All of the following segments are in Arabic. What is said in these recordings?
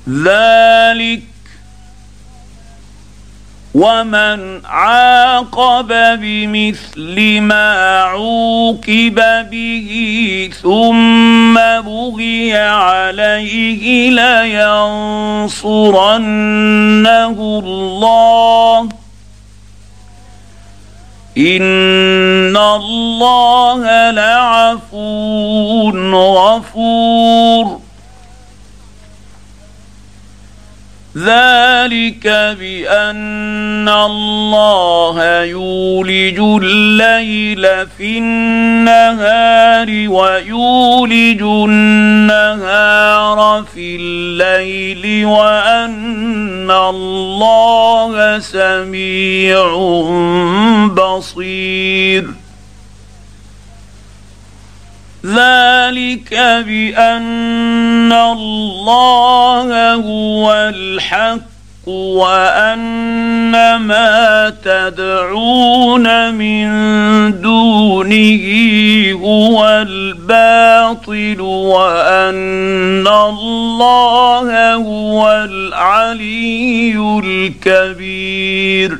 ذلك ومن عاقب بمثل ما عوقب به ثم بغي عليه لينصرنه الله إن الله لعفو غفور. ذلك بأن الله يولج الليل في النهار ويولج النهار في الليل وأن الله سميع بصير. ذلك بأن الله هو الحق وأن ما تدعون من دونه هو الباطل وأن الله هو العلي الكبير.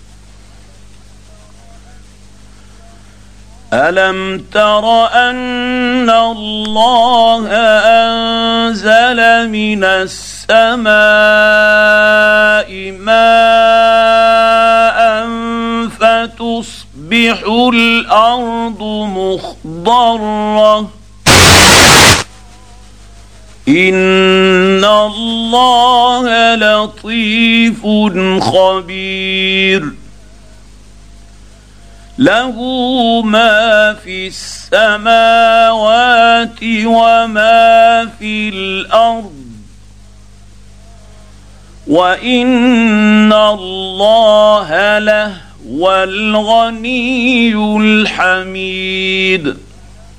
ألم تر أن الله أنزل من السماء ماء فتصبح الأرض مخضرة إن الله لطيف خبير. له ما في السماوات وما في الأرض وإن الله لهو الغني الحميد.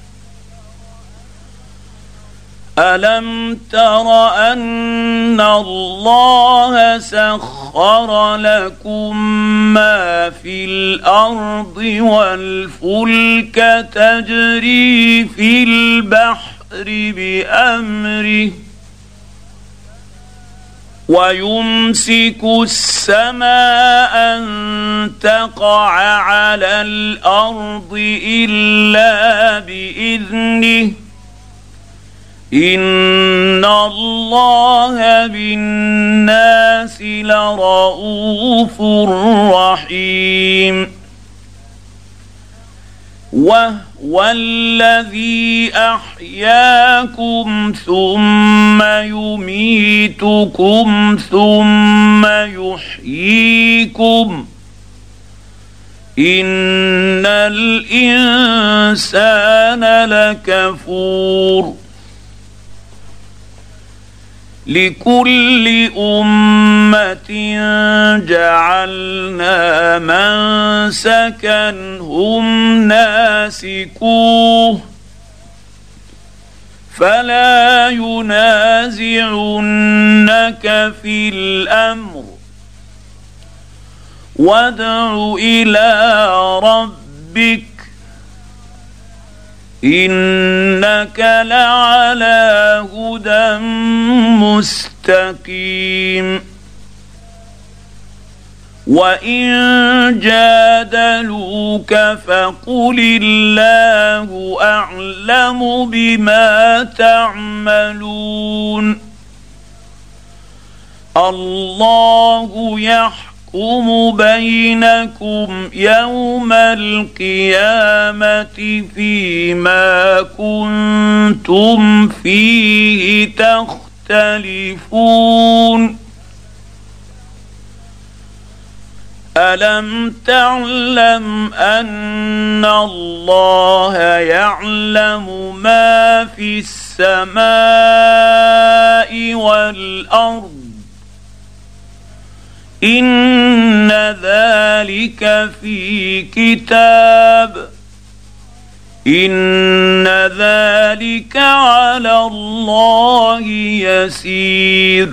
ألم تر أن الله سخر لكم ما في الأرض والفلك تجري في البحر بأمره ويمسك السماء أن تقع على الأرض إلا بإذنه إن الله بالناس لرءوف رحيم. وهو الذي أحياكم ثم يميتكم ثم يحييكم إن الإنسان لكفور. لكل أمة جعلنا منسكا هم ناسكوه فلا ينازعنك في الأمر وادع إلى ربك إنك لعلى هدى مستقيم. وإن جادلوك فقل الله أعلم بما تعملون الله يحكم بينكم يوم القيامة فيما كنتم فيه تختلفون. ألم تعلم أن الله يعلم ما في السماء والأرض إن ذلك في كتاب إن ذلك على الله يسير.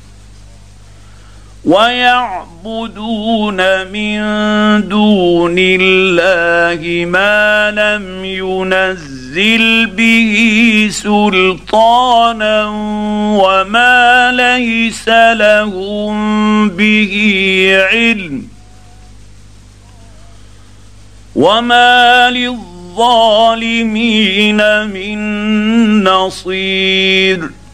ويعبدون من دون الله ما لم ينزل ينزل به سلطانا وما ليس لهم به علم وما للظالمين من نصير.